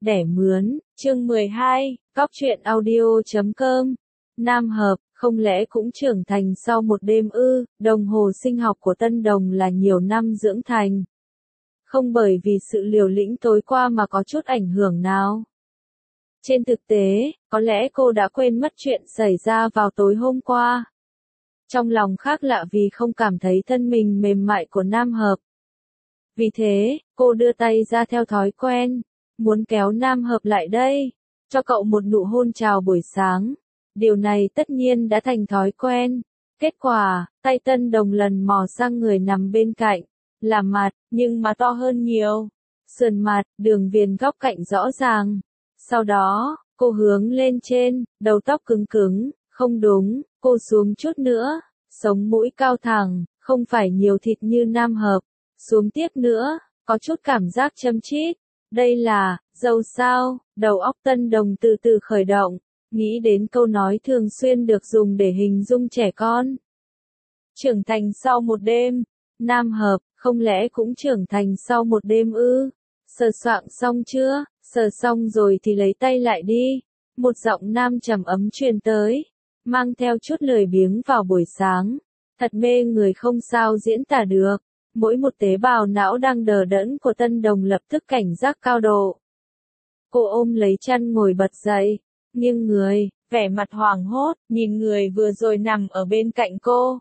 Đẻ mướn, chương 12, Cóc truyện audio.com. Nam Hợp, không lẽ cũng trưởng thành sau một đêm ư? Đồng hồ sinh học của Tân Đồng là nhiều năm dưỡng thành. Không bởi vì sự liều lĩnh tối qua mà có chút ảnh hưởng nào. Trên thực tế, có lẽ cô đã quên mất chuyện xảy ra vào tối hôm qua. Trong lòng khác lạ vì không cảm thấy thân mình mềm mại của Nam Hợp. Vì thế, cô đưa tay ra theo thói quen, muốn kéo Nam Hợp lại đây, cho cậu một nụ hôn chào buổi sáng. Điều này tất nhiên đã thành thói quen. Kết quả, tay Tân Đồng lần mò sang người nằm bên cạnh, là mặt, nhưng mà to hơn nhiều. Sườn mặt, đường viền góc cạnh rõ ràng. Sau đó, cô hướng lên trên, đầu tóc cứng cứng, không đúng, cô xuống chút nữa, sống mũi cao thẳng, không phải nhiều thịt như Nam Hợp. Xuống tiếp nữa, có chút cảm giác châm chít. Đây là, dâu sao? Đầu óc Tân Đồng từ từ khởi động, nghĩ đến câu nói thường xuyên được dùng để hình dung trẻ con. Trưởng thành sau một đêm, Nam Hợp, không lẽ cũng trưởng thành sau một đêm ư? Sờ soạng xong chưa? Sờ xong rồi thì lấy tay lại đi. Một giọng nam trầm ấm truyền tới, mang theo chút lười biếng vào buổi sáng. Thật mê người không sao diễn tả được. Mỗi một tế bào não đang đờ đẫn của Tân Đồng lập tức cảnh giác cao độ. Cô ôm lấy chăn ngồi bật dậy, nghiêng người, vẻ mặt hoảng hốt, nhìn người vừa rồi nằm ở bên cạnh cô.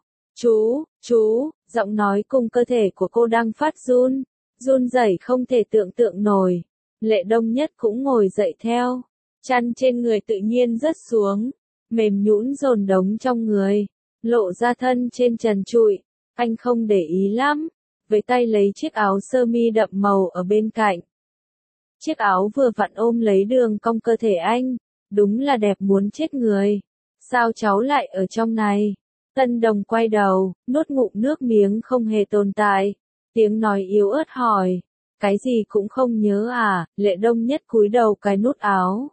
Chú, giọng nói cùng cơ thể của cô đang phát run, run rẩy không thể tưởng tượng nổi. Lệ Đông Nhất cũng ngồi dậy theo, chăn trên người tự nhiên rớt xuống, mềm nhũn dồn đống trong người, lộ ra thân trên trần trụi. Anh không để ý lắm, với tay lấy chiếc áo sơ mi đậm màu ở bên cạnh. Chiếc áo vừa vặn ôm lấy đường cong cơ thể anh, đúng là đẹp muốn chết người. Sao cháu lại ở trong này? Tân Đồng quay đầu, nuốt ngụm nước miếng không hề tồn tại. Tiếng nói yếu ớt hỏi, cái gì cũng không nhớ à? Lệ Đông Nhất cúi đầu cái nút áo.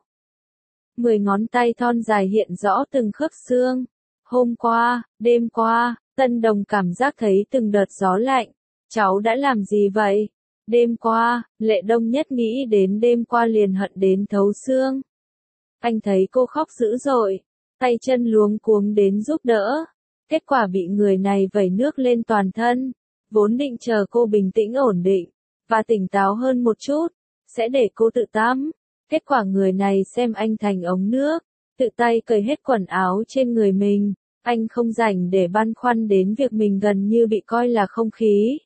10 ngón tay thon dài hiện rõ từng khớp xương. Hôm qua, đêm qua, Tân Đồng cảm giác thấy từng đợt gió lạnh. Cháu đã làm gì vậy? Đêm qua, Lệ Đông Nhất nghĩ đến đêm qua liền hận đến thấu xương. Anh thấy cô khóc dữ dội, tay chân luống cuống đến giúp đỡ. Kết quả bị người này vẩy nước lên toàn thân. Vốn định chờ cô bình tĩnh ổn định, và tỉnh táo hơn một chút, sẽ để cô tự tắm. Kết quả người này xem anh thành ống nước, tự tay cởi hết quần áo trên người mình. Anh không rảnh để băn khoăn đến việc mình gần như bị coi là không khí.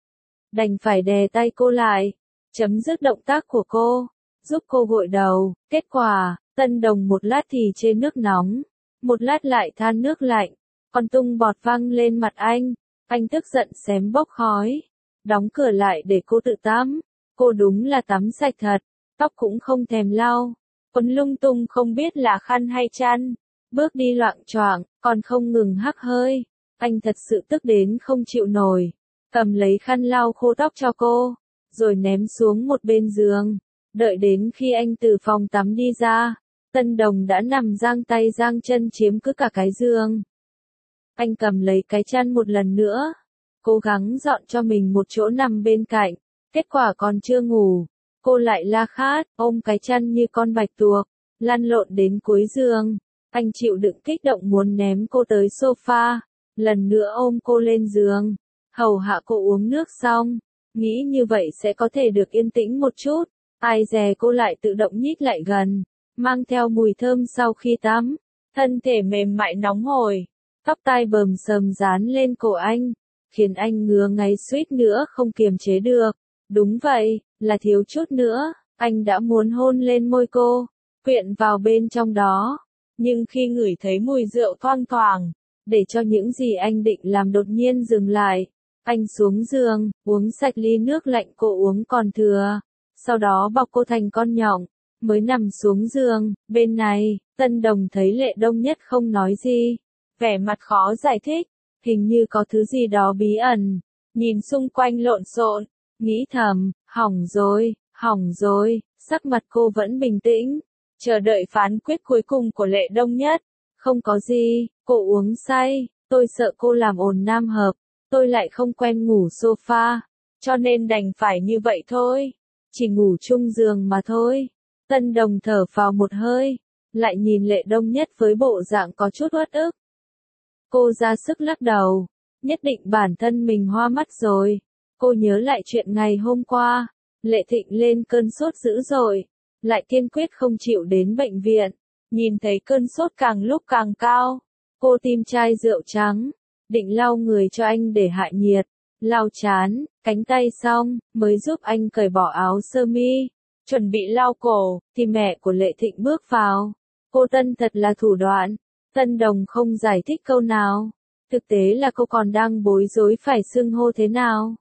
Đành phải đè tay cô lại, chấm dứt động tác của cô, giúp cô gội đầu. Kết quả, Tân Đồng một lát thì chê nước nóng, một lát lại than nước lạnh, còn tung bọt văng lên mặt anh. Anh tức giận xém bốc khói, đóng cửa lại để cô tự tắm. Cô đúng là tắm sạch thật, tóc cũng không thèm lau, quần lung tung không biết là khăn hay chăn, bước đi loạng choạng, còn không ngừng hắt hơi. Anh thật sự tức đến không chịu nổi, cầm lấy khăn lau khô tóc cho cô, rồi ném xuống một bên giường. Đợi đến khi anh từ phòng tắm đi ra, Tân Đồng đã nằm giang tay giang chân chiếm cứ cả cái giường. Anh cầm lấy cái chăn một lần nữa, cố gắng dọn cho mình một chỗ nằm bên cạnh. Kết quả còn chưa ngủ, cô lại la khát, ôm cái chăn như con bạch tuộc, lăn lộn đến cuối giường. Anh chịu đựng kích động muốn ném cô tới sofa, lần nữa ôm cô lên giường, hầu hạ cô uống nước xong, nghĩ như vậy sẽ có thể được yên tĩnh một chút. Ai dè cô lại tự động nhích lại gần, mang theo mùi thơm sau khi tắm, thân thể mềm mại nóng hổi, tóc tai bờm sờm dán lên cổ anh, khiến anh ngứa ngáy suýt nữa không kiềm chế được. Đúng vậy, là thiếu chút nữa, anh đã muốn hôn lên môi cô, quyện vào bên trong đó. Nhưng khi ngửi thấy mùi rượu thoang thoảng, để cho những gì anh định làm đột nhiên dừng lại. Anh xuống giường, uống sạch ly nước lạnh cô uống còn thừa, sau đó bọc cô thành con nhộng, mới nằm xuống giường. Bên này, Tân Đồng thấy Lệ Đông Nhất không nói gì, vẻ mặt khó giải thích, hình như có thứ gì đó bí ẩn, nhìn xung quanh lộn xộn, nghĩ thầm, hỏng rồi, sắc mặt cô vẫn bình tĩnh, chờ đợi phán quyết cuối cùng của Lệ Đông Nhất. Không có gì, cô uống say, tôi sợ cô làm ồn Nam Hợp, tôi lại không quen ngủ sofa, cho nên đành phải như vậy thôi, chỉ ngủ chung giường mà thôi. Tân Đồng thở phào một hơi, lại nhìn Lệ Đông Nhất với bộ dạng có chút uất ức. Cô ra sức lắc đầu, nhất định bản thân mình hoa mắt rồi. Cô nhớ lại chuyện ngày hôm qua, Lệ Thịnh lên cơn sốt dữ dội, lại kiên quyết không chịu đến bệnh viện. Nhìn thấy cơn sốt càng lúc càng cao, cô tìm chai rượu trắng, định lau người cho anh để hạ nhiệt, lau trán, cánh tay xong, mới giúp anh cởi bỏ áo sơ mi, chuẩn bị lau cổ, thì mẹ của Lệ Thịnh bước vào. Cô Tân thật là thủ đoạn. Tân Đồng không giải thích câu nào. Thực tế là cô còn đang bối rối phải xưng hô thế nào.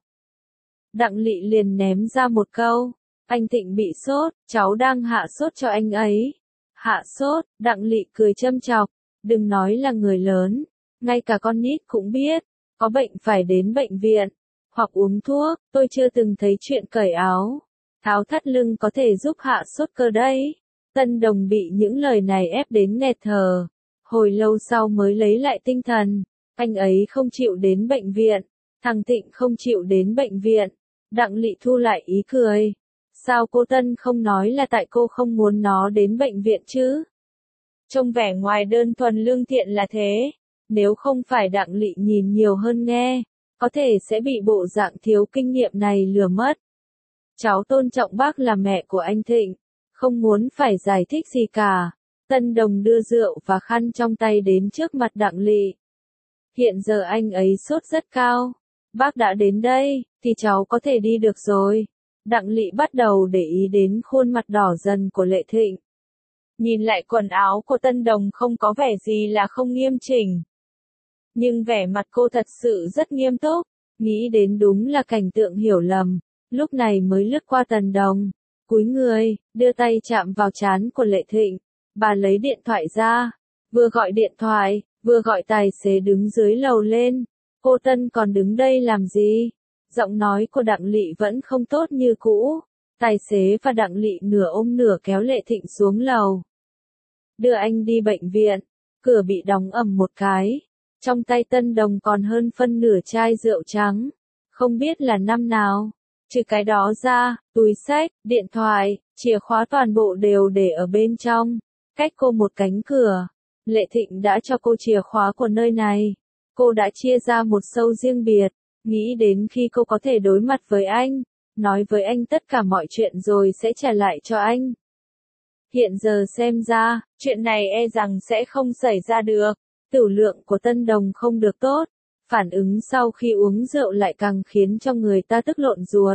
Đặng Lị liền ném ra một câu. Anh Thịnh bị sốt, cháu đang hạ sốt cho anh ấy. Hạ sốt, Đặng Lị cười châm chọc. Đừng nói là người lớn, ngay cả con nít cũng biết. Có bệnh phải đến bệnh viện, hoặc uống thuốc. Tôi chưa từng thấy chuyện cởi áo, tháo thắt lưng có thể giúp hạ sốt cơ đấy. Tân Đồng bị những lời này ép đến nghẹt thở. Hồi lâu sau mới lấy lại tinh thần. Anh ấy không chịu đến bệnh viện. Thằng Thịnh không chịu đến bệnh viện. Đặng Lị thu lại ý cười. Sao cô Tân không nói là tại cô không muốn nó đến bệnh viện chứ? Trông vẻ ngoài đơn thuần lương thiện là thế. Nếu không phải Đặng Lị nhìn nhiều hơn nghe, có thể sẽ bị bộ dạng thiếu kinh nghiệm này lừa mất. Cháu tôn trọng bác là mẹ của anh Thịnh, không muốn phải giải thích gì cả. Tân Đồng đưa rượu và khăn trong tay đến trước mặt Đặng Lị. Hiện giờ anh ấy sốt rất cao. Bác đã đến đây, thì cháu có thể đi được rồi. Đặng Lị bắt đầu để ý đến khuôn mặt đỏ dần của Lệ Thịnh. Nhìn lại quần áo của Tân Đồng không có vẻ gì là không nghiêm chỉnh. Nhưng vẻ mặt cô thật sự rất nghiêm túc. Nghĩ đến đúng là cảnh tượng hiểu lầm. Lúc này mới lướt qua Tân Đồng. Cúi người, đưa tay chạm vào trán của Lệ Thịnh. Bà lấy điện thoại ra. Vừa gọi điện thoại, vừa gọi tài xế đứng dưới lầu lên. Cô Tân còn đứng đây làm gì? Giọng nói của Đặng Lị vẫn không tốt như cũ. Tài xế và Đặng Lị nửa ôm nửa kéo Lệ Thịnh xuống lầu. Đưa anh đi bệnh viện. Cửa bị đóng ầm một cái. Trong tay Tân Đồng còn hơn phân nửa chai rượu trắng. Không biết là năm nào. Trừ cái đó ra, túi xách, điện thoại, chìa khóa toàn bộ đều để ở bên trong. Cách cô một cánh cửa. Lệ Thịnh đã cho cô chìa khóa của nơi này. Cô đã chia ra một sâu riêng biệt. Nghĩ đến khi cô có thể đối mặt với anh, nói với anh tất cả mọi chuyện rồi sẽ trả lại cho anh. Hiện giờ xem ra, chuyện này e rằng sẽ không xảy ra được. Tửu lượng của Tân Đồng không được tốt. Phản ứng sau khi uống rượu lại càng khiến cho người ta tức lộn ruột.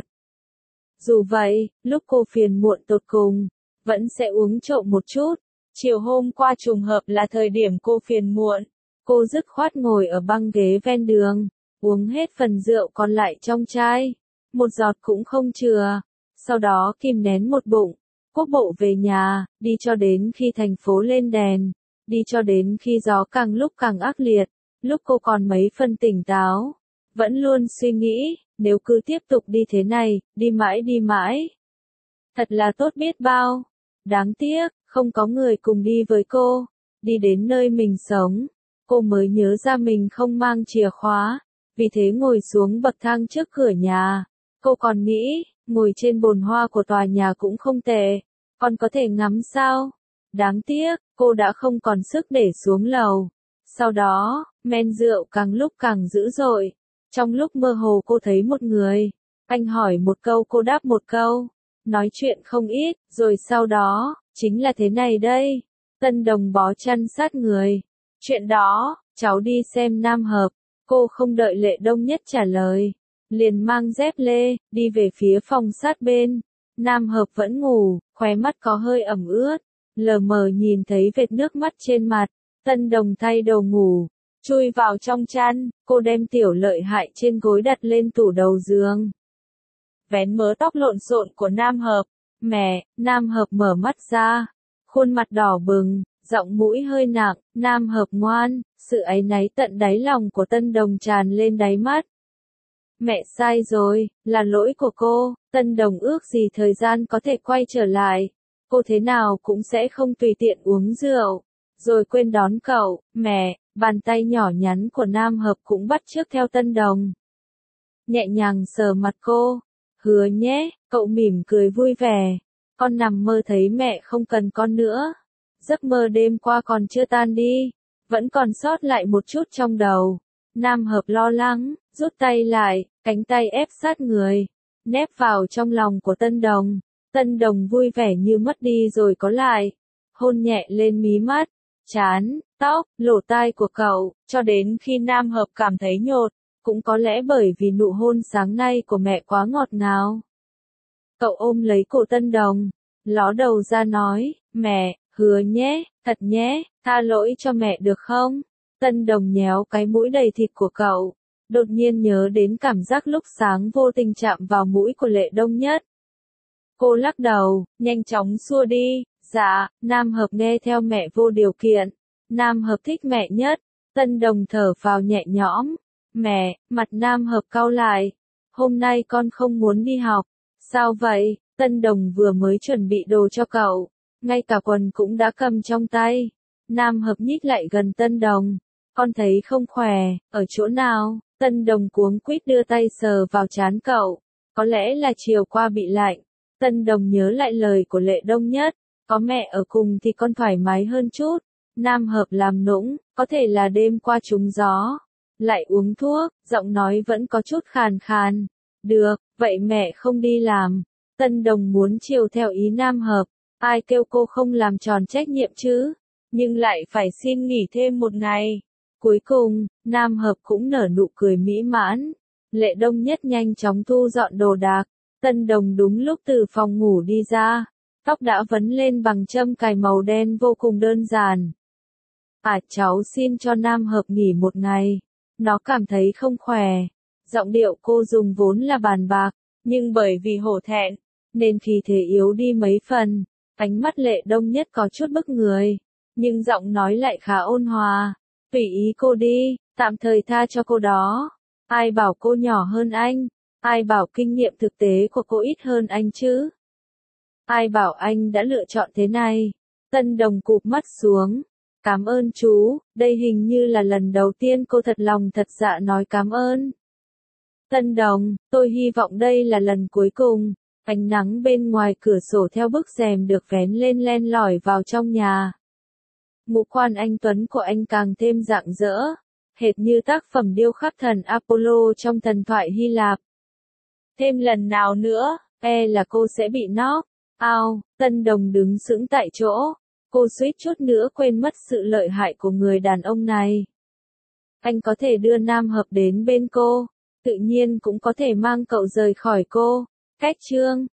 Dù vậy, lúc cô phiền muộn tột cùng, vẫn sẽ uống trộm một chút. Chiều hôm qua trùng hợp là thời điểm cô phiền muộn. Cô dứt khoát ngồi ở băng ghế ven đường, uống hết phần rượu còn lại trong chai. Một giọt cũng không chừa. Sau đó kìm nén một bụng, quốc bộ về nhà, đi cho đến khi thành phố lên đèn. Đi cho đến khi gió càng lúc càng ác liệt. Lúc cô còn mấy phân tỉnh táo, vẫn luôn suy nghĩ, nếu cứ tiếp tục đi thế này, đi mãi, thật là tốt biết bao. Đáng tiếc, không có người cùng đi với cô. Đi đến nơi mình sống, cô mới nhớ ra mình không mang chìa khóa, vì thế ngồi xuống bậc thang trước cửa nhà. Cô còn nghĩ, ngồi trên bồn hoa của tòa nhà cũng không tệ, còn có thể ngắm sao. Đáng tiếc, cô đã không còn sức để xuống lầu. Sau đó, men rượu càng lúc càng dữ dội. Trong lúc mơ hồ cô thấy một người. Anh hỏi một câu cô đáp một câu. Nói chuyện không ít, rồi sau đó, chính là thế này đây. Tân Đồng bó chăn sát người. Chuyện đó, cháu đi xem Nam Hợp. Cô không đợi Lệ Đông Nhất trả lời. Liền mang dép lê, đi về phía phòng sát bên. Nam Hợp vẫn ngủ, khóe mắt có hơi ẩm ướt. Lờ mờ nhìn thấy vệt nước mắt trên mặt. Tân Đồng thay đồ ngủ, chui vào trong chăn, cô đem Tiểu Lợi Hại trên gối đặt lên tủ đầu giường. Vén mớ tóc lộn xộn của Nam Hợp. Mẹ, Nam Hợp mở mắt ra. Khuôn mặt đỏ bừng, giọng mũi hơi nặng, Nam Hợp ngoan, sự áy náy tận đáy lòng của Tân Đồng tràn lên đáy mắt. Mẹ sai rồi, là lỗi của cô. Tân Đồng ước gì thời gian có thể quay trở lại. Cô thế nào cũng sẽ không tùy tiện uống rượu. Rồi quên đón cậu. Mẹ, bàn tay nhỏ nhắn của Nam Hợp cũng bắt chước theo Tân Đồng. Nhẹ nhàng sờ mặt cô. Hứa nhé, cậu mỉm cười vui vẻ. con nằm mơ thấy mẹ không cần con nữa. Giấc mơ đêm qua còn chưa tan đi, vẫn còn sót lại một chút trong đầu. Nam Hợp lo lắng, rút tay lại, cánh tay ép sát người, nép vào trong lòng của Tân Đồng. Tân Đồng vui vẻ như mất đi rồi có lại, hôn nhẹ lên mí mắt, trán, tóc, lỗ tai của cậu, cho đến khi Nam Hợp cảm thấy nhột, cũng có lẽ bởi vì nụ hôn sáng nay của mẹ quá ngọt ngào. Cậu ôm lấy cổ Tân Đồng, ló đầu ra nói, mẹ, hứa nhé, thật nhé, tha lỗi cho mẹ được không? Tân Đồng nhéo cái mũi đầy thịt của cậu, đột nhiên nhớ đến cảm giác lúc sáng vô tình chạm vào mũi của Lệ Đông Nhất. Cô lắc đầu, nhanh chóng xua đi, dạ, Nam Hợp nghe theo mẹ vô điều kiện. Nam Hợp thích mẹ nhất. Tân Đồng thở vào nhẹ nhõm. Mẹ, mặt Nam Hợp cau lại. Hôm nay con không muốn đi học. Sao vậy? Tân Đồng vừa mới chuẩn bị đồ cho cậu. Ngay cả quần cũng đã cầm trong tay. Nam Hợp nhích lại gần Tân Đồng. Con thấy không khỏe, ở chỗ nào? Tân Đồng cuống quýt đưa tay sờ vào trán cậu. Có lẽ là chiều qua bị lạnh. Tân Đồng nhớ lại lời của Lệ Đông Nhất. Có mẹ ở cùng thì con thoải mái hơn chút. Nam Hợp làm nũng, có thể là đêm qua trúng gió. Lại uống thuốc, giọng nói vẫn có chút khàn khàn. Được, vậy mẹ không đi làm. Tân Đồng muốn chiều theo ý Nam Hợp. Ai kêu cô không làm tròn trách nhiệm chứ? Nhưng lại phải xin nghỉ thêm một ngày. Cuối cùng, Nam Hợp cũng nở nụ cười mỹ mãn. Lệ Đông Nhất nhanh chóng thu dọn đồ đạc. Tân Đồng đúng lúc từ phòng ngủ đi ra. Tóc đã vấn lên bằng châm cài màu đen vô cùng đơn giản. Cháu xin cho Nam Hợp nghỉ một ngày. Nó cảm thấy không khỏe. Giọng điệu cô dùng vốn là bàn bạc, nhưng bởi vì hổ thẹn, nên khí thế yếu đi mấy phần. Ánh mắt Lệ Đông Nhất có chút bức người, nhưng giọng nói lại khá ôn hòa. Tùy ý cô đi, tạm thời tha cho cô đó. Ai bảo cô nhỏ hơn anh? Ai bảo kinh nghiệm thực tế của cô ít hơn anh chứ? Ai bảo anh đã lựa chọn thế này? Tân Đồng cụp mắt xuống. Cảm ơn chú, đây hình như là lần đầu tiên cô thật lòng thật dạ nói cảm ơn. Tân Đồng, tôi hy vọng đây là lần cuối cùng. Ánh nắng bên ngoài cửa sổ theo bức rèm được vén lên len lỏi vào trong nhà. Ngũ quan anh tuấn của anh càng thêm rạng rỡ, hệt như tác phẩm điêu khắc thần Apollo trong thần thoại Hy Lạp. Thêm lần nào nữa, là cô sẽ bị knock out. Tân Đồng đứng sững tại chỗ. Cô suýt chút nữa quên mất sự lợi hại của người đàn ông này. Anh có thể đưa Nam Hợp đến bên cô, tự nhiên cũng có thể mang cậu rời khỏi cô. Cách chương